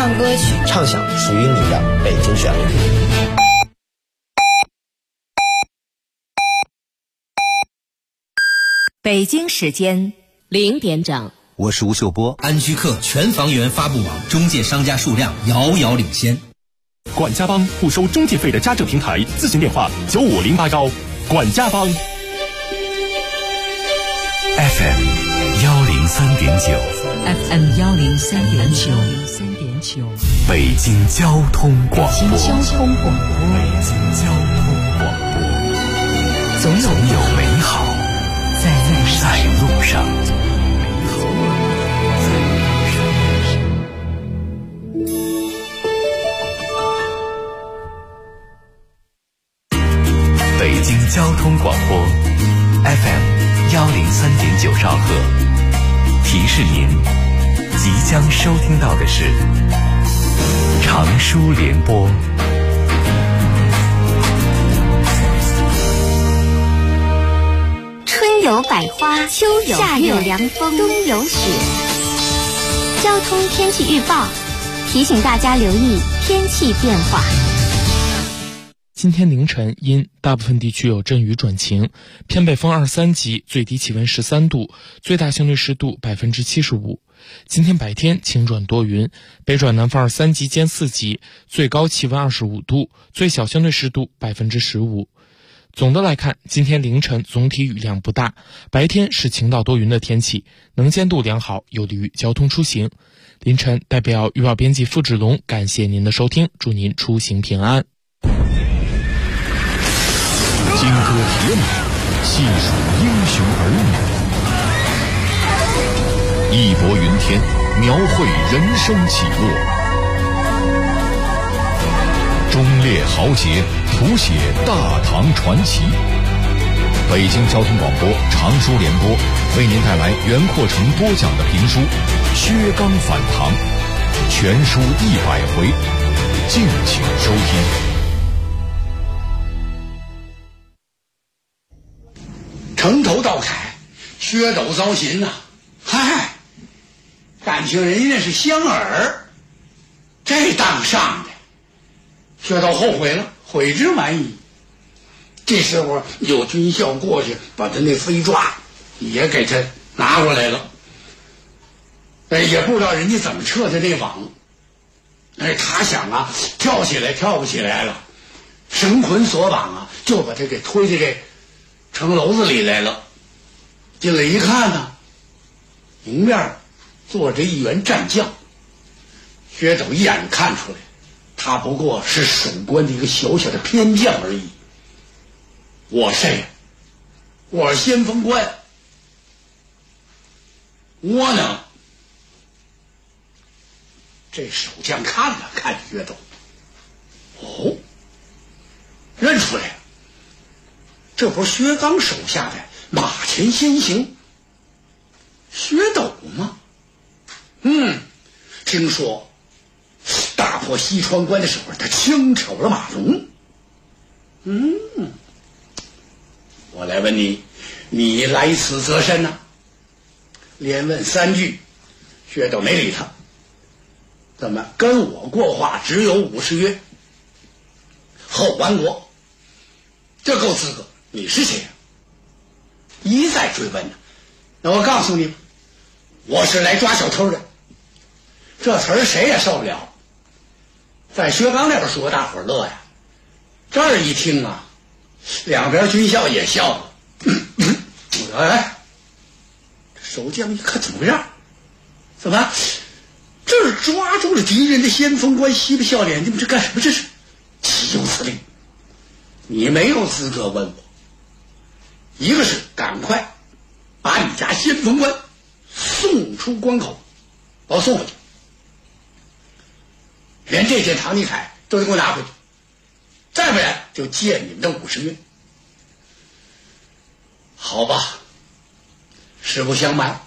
唱歌曲， 畅享属于你的北京旋律。 北京时间0点整， 我是吴秀波。 安居客全房源发布网中介商家数量遥遥领先。 管家帮不收中介费的家政平台，咨询电话95081。管家帮 FM 103.9 FM 103.9， 北京交通广播。 北京交通广播，总有美好在路上。北京交通广播 FM 103.9兆赫，提示您即将收听到的是长舒联播。 春有百花，秋有夏有凉风，冬有雪。交通天气预报提醒大家留意天气变化。 今天凌晨阴，大部分地区有阵雨转晴，偏北风2、3级，最低气温13度，最大相对湿度75%。今天白天晴转多云，北转南风2、3级兼4级，最高气温25度，最小相对湿度15%。总的来看，今天凌晨总体雨量不大，白天是晴到多云的天气，能见度良好，有利于交通出行。凌晨代表预报编辑付志龙感谢您的收听，祝您出行平安。 金戈铁马，细数英雄儿女，义薄云天，描绘人生起落，忠烈豪杰，谱写大唐传奇。北京交通广播长舒联播为您带来袁阔成播讲的评书《薛刚反唐》，全书100回，敬请收听。 城头道凯，薛斗遭擒呐！嗨，感情人家是香儿，这当上的，薛斗后悔了，悔之晚矣。这时候有军校过去，把他那飞抓也给他拿过来了。也不知道人家怎么撤他这网。他想啊，跳起来跳不起来了，绳捆索绑啊，就把他给推在这城楼子里来了。进来一看呢，迎面坐着一员战将。薛斗一眼看出来，他不过是守关的一个小小的偏将而已。我谁？我是先锋官，窝囊。这守将看了看薛斗，哦，认出来了，这不是薛刚手下的马前先行薛斗吗？听说大破西川关的时候，他轻巧了马龙。我来问你，你来此则甚呢？连问3句，薛斗没理他。怎么跟我过话只有50约，后完国，这够资格？你是谁？一再追问呢。那我告诉你，我是来抓小偷的。这词儿谁也受不了，在薛刚那边说大伙儿乐呀，这儿一听啊，两边军校也笑了。哎，守将一看怎么回事？怎么这是抓住了敌人的先锋官，嬉皮笑脸，你们这干什么？这是岂有此理！你没有资格问我。一个是赶快把你家先锋官送出关口，把我送回去，连这件唐尼凯都得给我拿回去，再不然就借你们的50约。好吧，实不相瞒，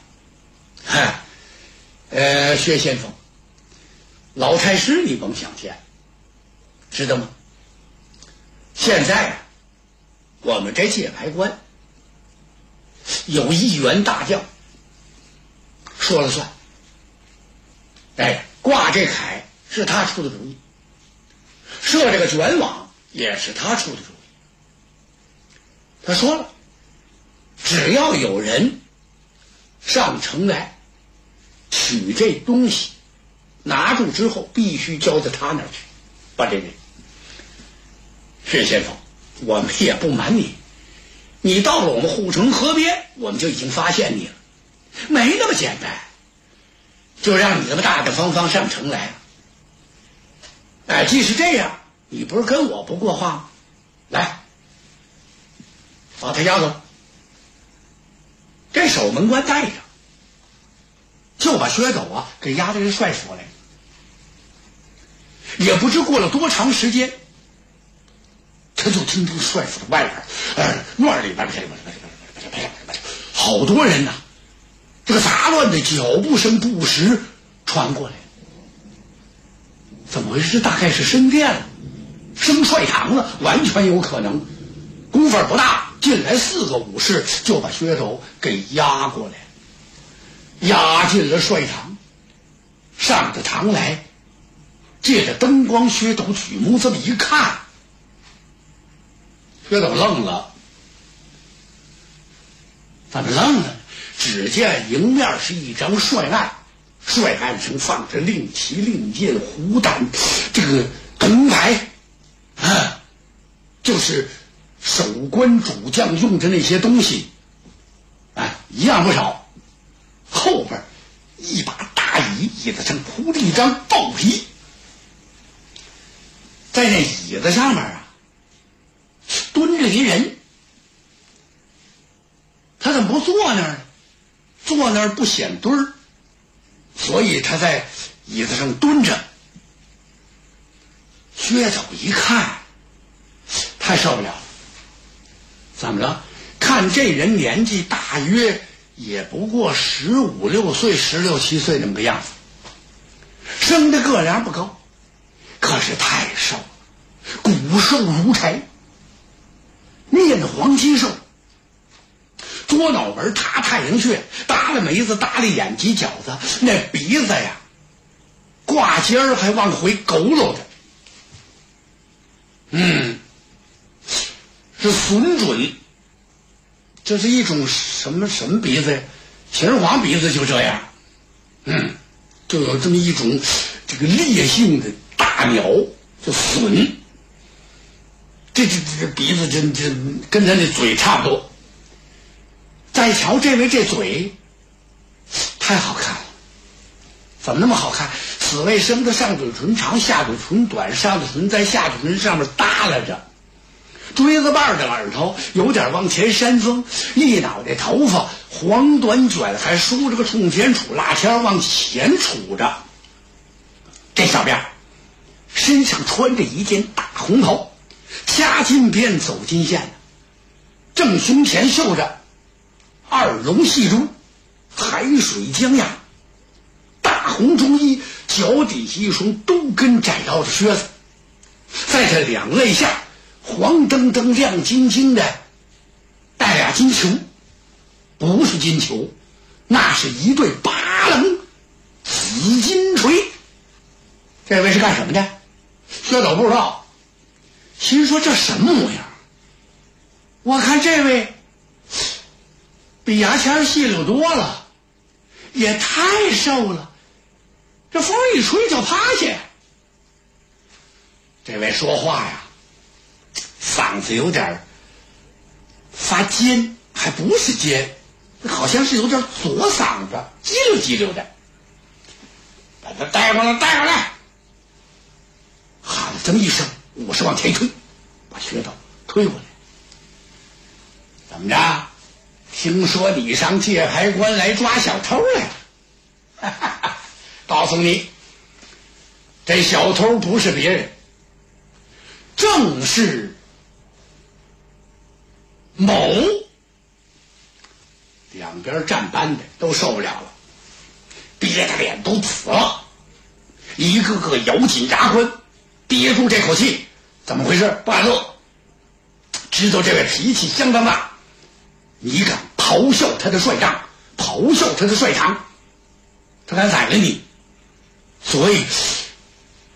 薛先锋，老差师你甭想见，知道吗？现在啊，我们这界牌关有一员大将说了算，挂这凯是他出的主意，设这个卷网也是他出的主意。他说了，只要有人上城来取这东西，拿住之后必须交到他那儿去。把这人，薛先生，我们也不瞒你，你到了我们护城河边，我们就已经发现你了，没那么简单，就让你这么大大方方上城来了。哎，既是这样，你不是跟我不过话吗？来，把他押走。这守门官带着，就把薛斗啊给押到这帅府来。也不知过了多长时间，他就听这个帅府的外边，院里边好多人呐，这个杂乱的脚步声不时传过来。怎么回事？大概是升殿了，升帅堂了，完全有可能。功夫不大，进来4个武士就把薛斗给押过来，押进了帅堂。上着堂来，借着灯光，薛斗举目这么一看，薛斗愣了。怎么愣了？只见迎面是一张帅案，帅案上放着令旗、令箭、虎胆，这个铜牌啊，就是守关主将用的那些东西，啊，一样不少。后边一把大椅，椅子上铺着一张豹皮，在那椅子上面啊，蹲着一人。他怎么不坐那儿呢？坐那儿不显墩儿，所以他在椅子上蹲着。薛斗一看，太受不了了。怎么了？看这人年纪大约也不过15、16岁、16、17岁那么个样子，生的个量不高，可是太瘦了，骨瘦如柴，面黄肌瘦，多脑门塌太阳穴，耷拉眉子，耷拉眼犄角子，那鼻子呀挂尖儿还往回佝偻着，是损准，这是一种什么鼻子呀？秦始皇鼻子就这样，就有这么一种这个烈性的大鸟，就损。这鼻子真跟他那嘴差不多。再瞧这位这嘴，太好看了。怎么那么好看？此谓生的上嘴唇长，下嘴唇短，上嘴唇在下嘴唇上面耷拉着，锥子瓣的耳朵有点往前扇风，一脑袋头发黄短卷，还梳着个冲天杵，蜡签往前杵着。这小辫身上穿着一件大红袍，掐金边走金线，正胸前绣着2龙戏珠，海水江呀，大红中衣，脚底下一双兜跟窄腰的靴子，在这两肋下黄澄澄亮晶晶的带俩金球，不是金球，那是一对8棱紫金锤。这位是干什么的？薛斗不知道，心说这什么模样？我看这位比牙签细溜多了，也太瘦了，这风一吹就趴下。这位说话呀，嗓子有点发尖，还不是尖，好像是有点左嗓子，叽溜叽溜的。把他带过来，带过来！喊了这么一声，武士往前一推，把薛斗推过来。怎么着？听说你上界牌关来抓小偷来了？告诉你，这小偷不是别人，正是某。两边站班的都受不了了，憋得脸都紫了，一个个咬紧牙关，憋住这口气。怎么回事？不敢乐，知道这位脾气相当大，你敢咆哮他的帅帐，咆哮他的帅堂，他敢宰了你。所以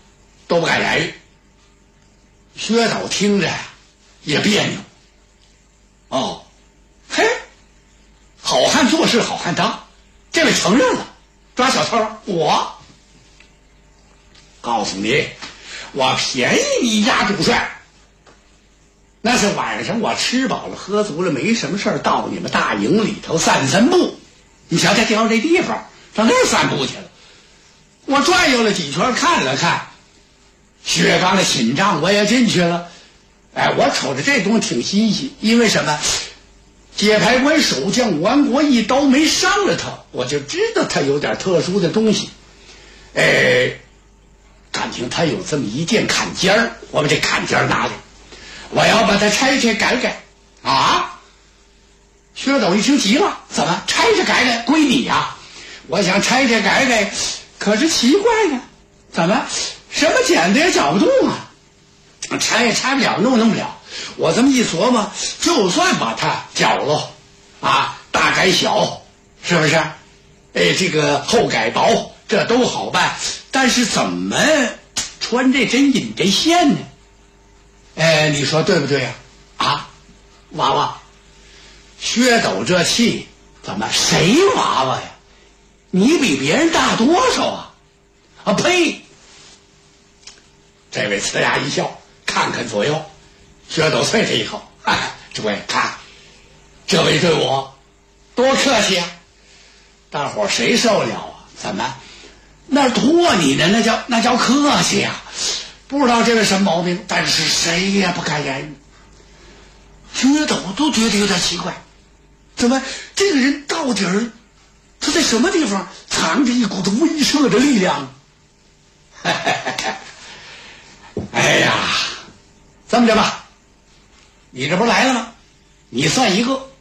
都不敢言语。薛斗听着也别扭。哦，嘿，好汉做事好汉当，这位承认了抓小偷，我告诉你，我便宜你一家主帅。那是晚上我吃饱了喝足了没什么事到你们大营里头散步，你瞧他挑这地方上那儿散步去了。我转悠了几圈看了看薛刚的寝帐，我也进去了。我瞅着这东西挺新奇，因为什么？解牌关守将武安国一刀没伤了他，我就知道他有点特殊的东西。感情他有这么一件坎肩儿，我把这坎肩儿拿来，我要把它拆改改啊！薛斗一听急了，怎么拆改改归你呀？我想拆改，可是奇怪呢，怎么什么剪子也绞不动啊？拆也拆不了，弄不了。我这么一琢磨，就算把它绞了啊，大改小，是不是？这个厚改薄，这都好办。但是怎么穿这针引这线呢？你说对不对呀？啊，娃娃，薛斗这气怎么谁娃娃呀？你比别人大多少啊？啊呸！这位呲牙一笑，看看左右，薛斗啐这一口，诸位看，这位对我多客气啊！大伙谁受了啊？怎么？那托你呢？那叫客气啊！不知道这位什么毛病，但是谁也不敢言语。薛斗都觉得有点奇怪，怎么这个人到底儿他在什么地方藏着一股子威慑的力量？哎呀，这么着吧，你这不来了吗？你算一个，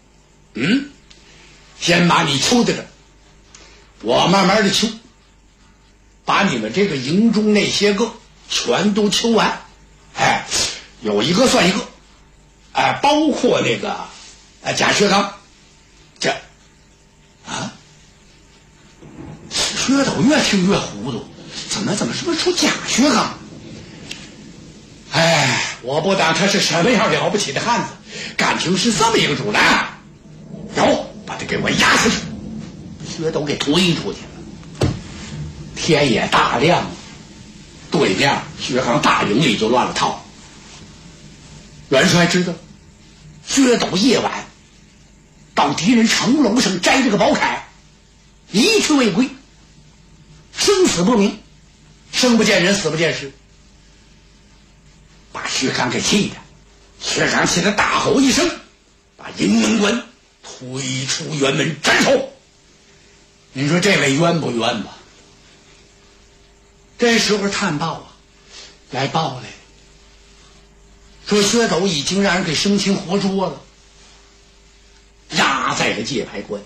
先把你抽在这儿，我慢慢的抽，把你们这个营中那些个全都抽完，有一个算一个，包括那个贾薛刚，这薛斗越听越糊涂，怎么是不是出贾薛刚？我不当他是什么样了不起的汉子，感情是这么一个主人，把他给我压下去。薛斗给推出去了。天也大亮了，对面薛刚大营里就乱了套。元帅知道薛斗夜晚到敌人城楼上摘这个宝铠，一去未归，生死不明，生不见人，死不见尸，把薛刚给气的。薛刚气得大吼一声，把营门关推出辕门斩首。您说这位冤不冤吧？这时候探报来报来，说薛斗已经让人给生擒活捉了，压在了界牌关。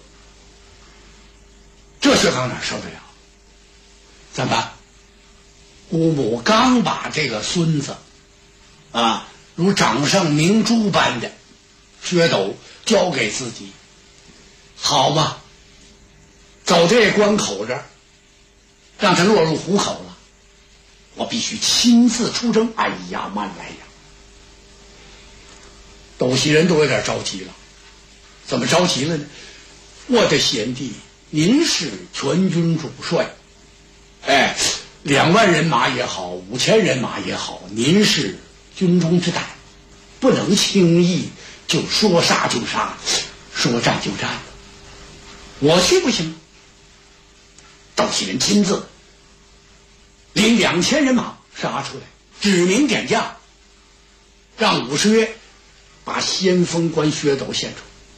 这薛刚哪受得了？怎么？姑母刚把这个孙子如掌上明珠般的薛斗交给自己，好嘛，走这关口这儿，让他落入虎口了，我必须亲自出征。哎呀，慢来呀！斗西人都有点着急了。怎么着急了呢？我的贤弟，您是全军主帅，2万人马也好，5000人马也好，您是军中之胆，不能轻易就说杀就杀，说战就战。我去不行。斗西人亲自领2000人马杀出来，指名点将，让武士把先锋官薛斗献出。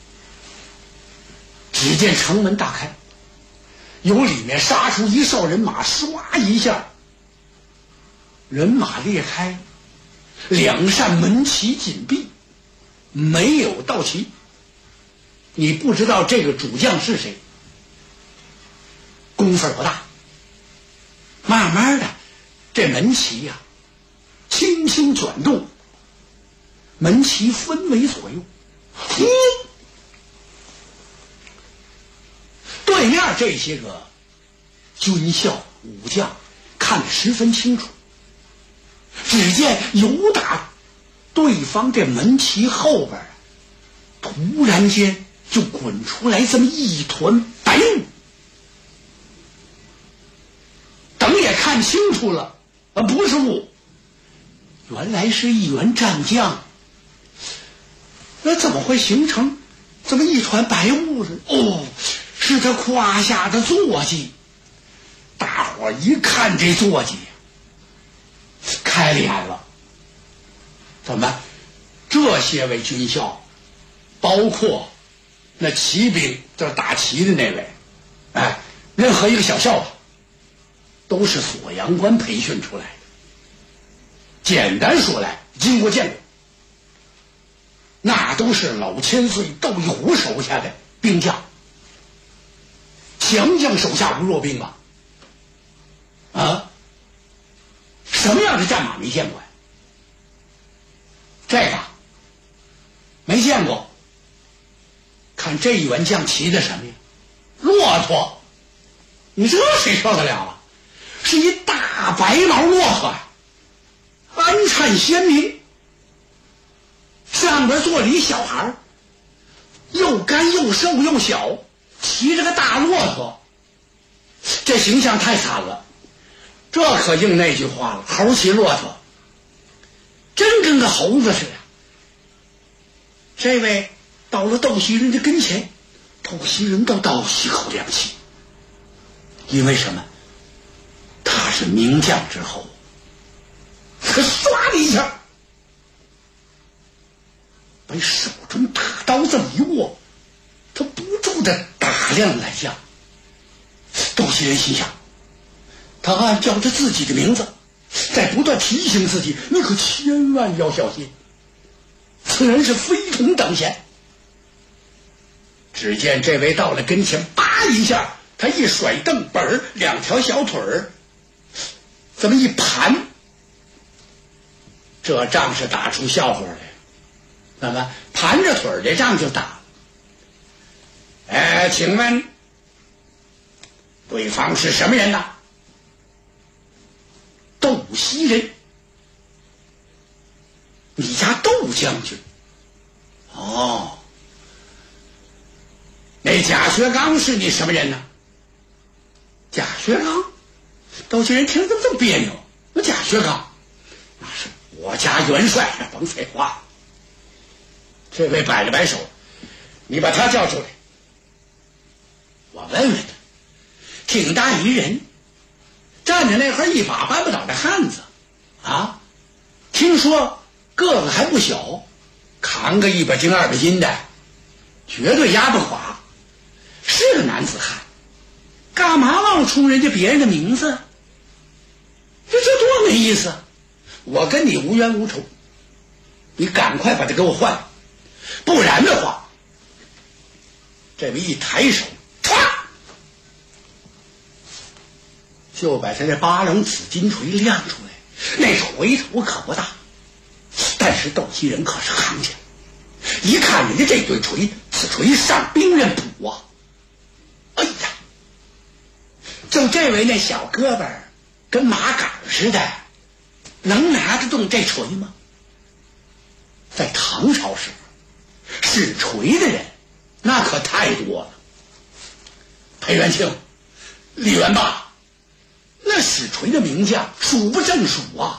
只见城门大开，由里面杀出一哨人马，唰一下，人马裂开，2扇门旗紧闭，没有到齐。你不知道这个主将是谁，功夫不大。慢慢的，这门旗轻轻转动，门旗分为左右，对面这些个军校武将看得十分清楚， 只见由打对方这门旗后边，突然间就滚出来这么一团白雾。等也看清楚了，不是雾，原来是一员战将。那怎么会形成这么一团白雾呢？哦，是他胯下的坐骑。大伙一看这坐骑，开了眼了。怎么？这些位军校，包括那骑兵，就是打旗的那位，哎，任何一个小校吧，都是锁阳关培训出来的。简单说来，经过见过，那都是老千岁窦一虎手下的兵将，强将手下无弱兵吧？啊，什么样的战马没见过呀？这个没见过。看这一员将骑的什么呀？骆驼。你这谁受得了啊？是一大白毛骆驼呀，鞍颤鲜明，上边坐着一小孩，又干又瘦又小，骑着个大骆驼，这形象太惨了。这可应那句话了，猴骑骆驼，真跟个猴子似的。这位到了窦袭人的跟前，窦袭人倒吸口凉气，因为什么？他是名将之后，可唰的一下被手中大刀这么一握，他不住的打量来将。窦袭人心想，他暗叫着自己的名字，在不断提醒自己，你可千万要小心，此人是非同等闲。只见这位到了跟前，叭一下，他一甩凳本，两条小腿儿这么一盘，这仗是打出笑话来。那么盘着腿儿这仗就打。请问对方是什么人呢？窦袭人。你家窦将军？哦，那贾学刚是你什么人呢？贾学刚？窦袭人听着这么别扭。那贾学刚那是我家元帅，甭废话。这位摆了摆手，你把他叫出来，我问问他。挺大一人，站在那块一把搬不倒的汉子啊，听说个子还不小，扛个100斤200斤的，绝对压不垮，是个男子汉。干嘛忘出人家别人的名字？这多没意思！我跟你无冤无仇，你赶快把他给我换了，不然的话，这位一抬手，唰，就把他这8棱紫金锤亮出来。那锤头可不大，但是窦袭人可是行家，一看人家这对锤，此锤上兵刃谱啊！哎呀，就这位那小胳膊跟马杆似的，能拿得动这锤吗？在唐朝时使锤的人那可太多了，裴元庆、李元霸，那使锤的名将数不胜数啊。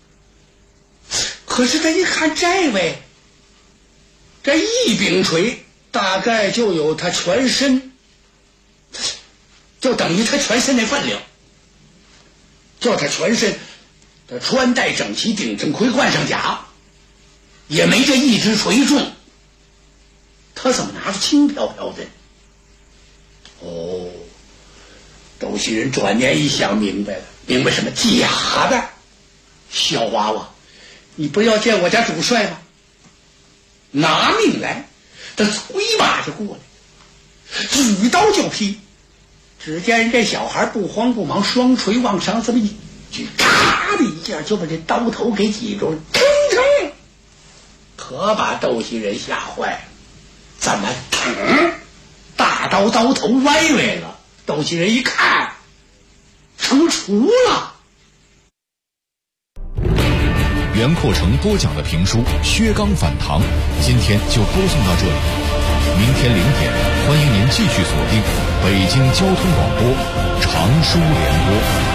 可是他一看这位，这一柄锤大概就有他全身，就等于他全身那分量，就他全身他穿戴整齐，顶正盔，换上甲，也没这一支锤重，他怎么拿着轻飘飘的？哦，窦袭人转念一想，明白了，明白什么？假的！小娃娃，你不要见我家主帅吗？拿命来！他催马就过来，举刀就劈。只见人这小孩不慌不忙，双锤往上这么一举，咔的一下就把这刀头给挤住了，腾腾，可把窦袭人吓坏了。怎么腾？大刀刀头歪了。窦袭人一看，成雏了。 袁阔成播讲的评书《薛刚反唐》，今天就播送到这里。明天0点，欢迎您继续锁定北京交通广播常书联播。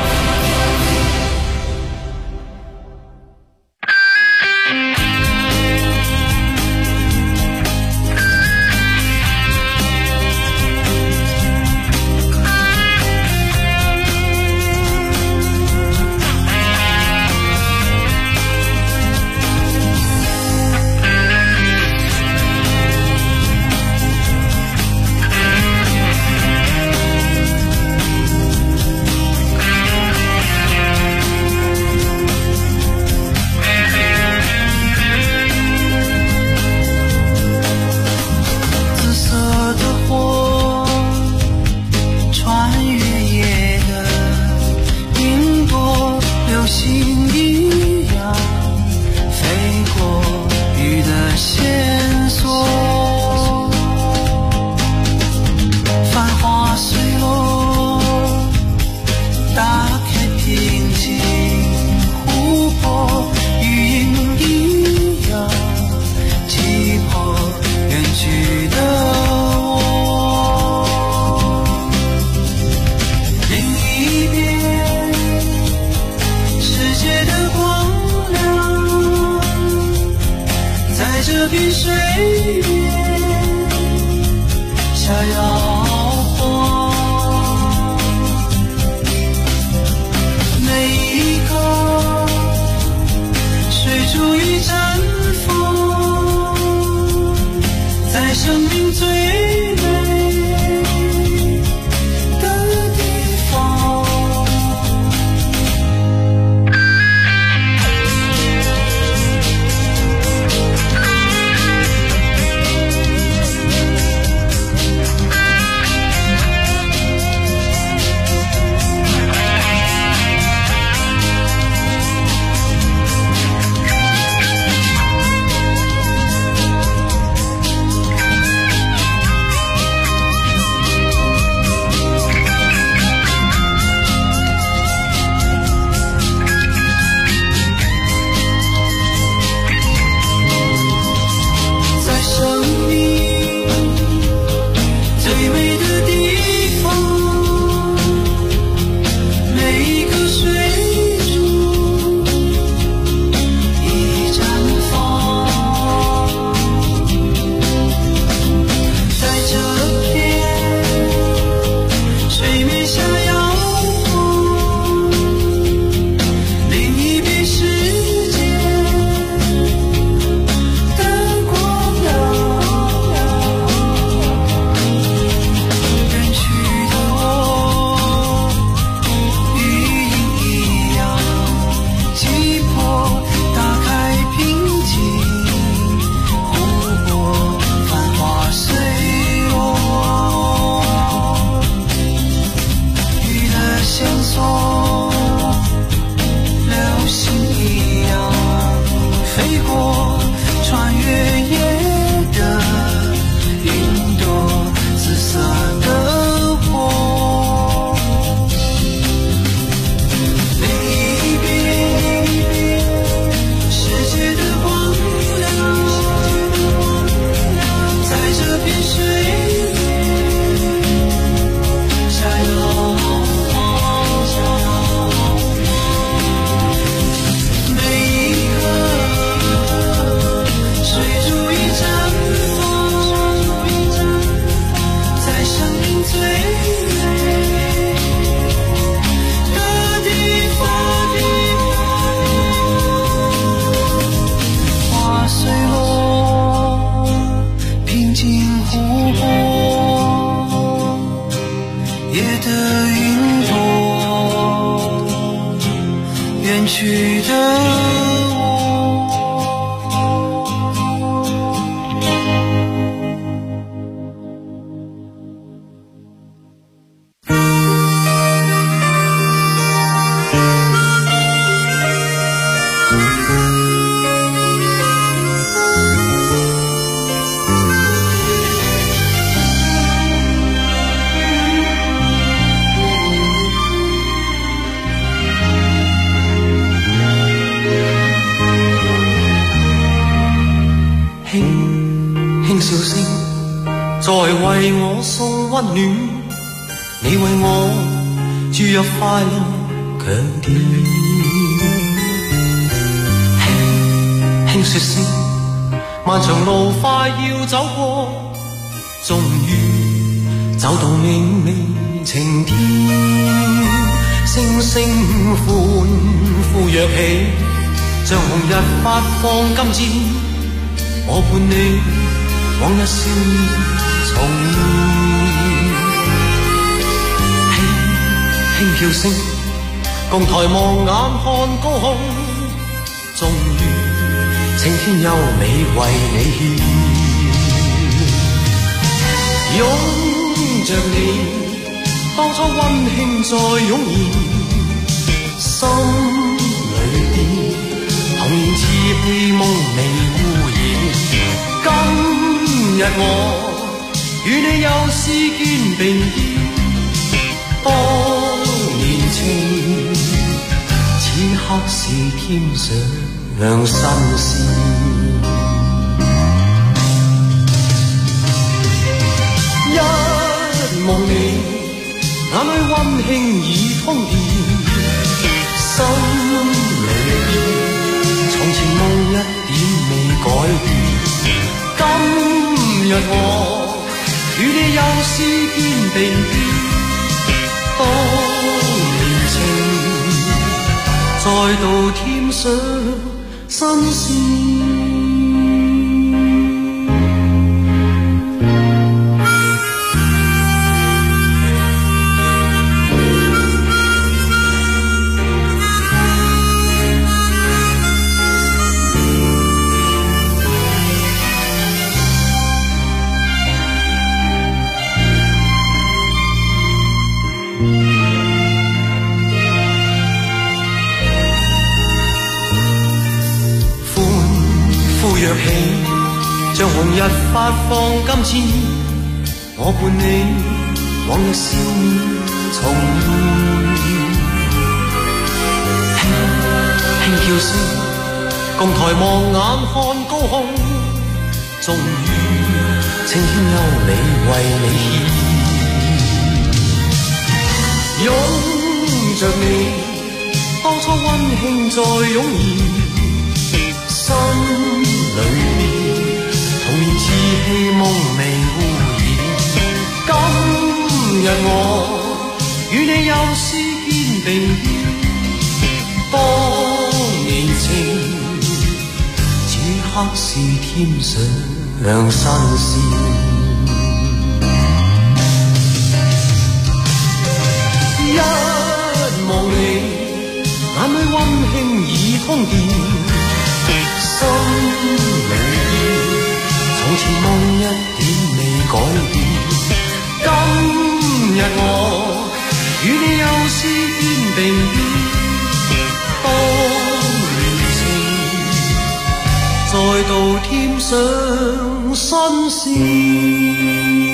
在为我送温暖，你为我注入快乐强电。轻轻说声，漫长路快要走过，终於走到明媚晴天，星星歡呼躍起，像紅日發放金箭，我伴你往日少年重現，輕叫聲，共抬望眼看高空，終於青天優美為你獻。擁着你，當初溫馨再湧現，心裏邊童年似戲夢未污染。今日我與你又試肩並肩，當年情，此刻是添上新鮮。望你眼裏溫馨已通電，心裏邊從前夢一點未改變。今日我與你又試肩並肩，當年情再度添上新鮮。躍起，像紅日發放金箭，我伴你往日少年重現。輕叫聲，共抬望眼看高空，終於青天優美為你獻。擁着你，當初溫馨再湧現。心裏邊童年似戲夢未污染。今日我與你又試肩並肩，當年情，此刻是添上新鮮。一望你眼裏溫馨已通電，心裏從前夢一點未改變。今日我與你又試肩並肩，當年情再度添上新鮮。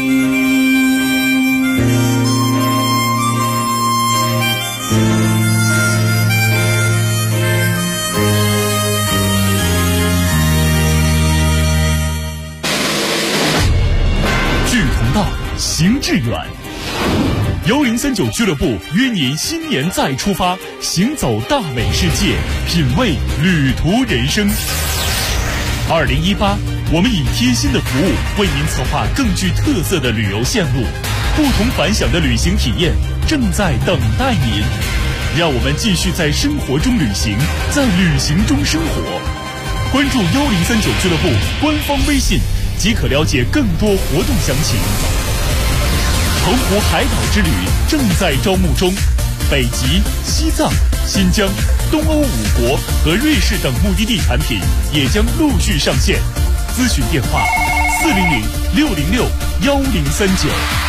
行致远，1039俱乐部约您新年再出发，行走大美世界，品味旅途人生。2018，我们以贴心的服务为您策划更具特色的旅游线路，不同凡响的旅行体验正在等待您。让我们继续在生活中旅行，在旅行中生活。关注1039俱乐部官方微信，即可了解更多活动详情。澎湖海岛之旅正在招募中，北极、西藏、新疆、东欧5国和瑞士等目的地产品也将陆续上线。咨询电话400-606-1039。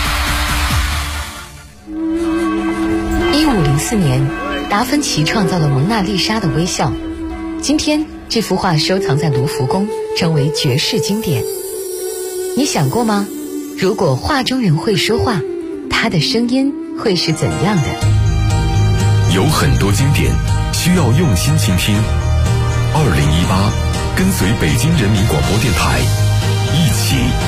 1504年，达芬奇创造了蒙娜丽莎的微笑。今天，这幅画收藏在卢浮宫，成为绝世经典。你想过吗？如果画中人会说话，他的声音会是怎样的？ 有很多经典需要用心倾听。2018，跟随北京人民广播电台一起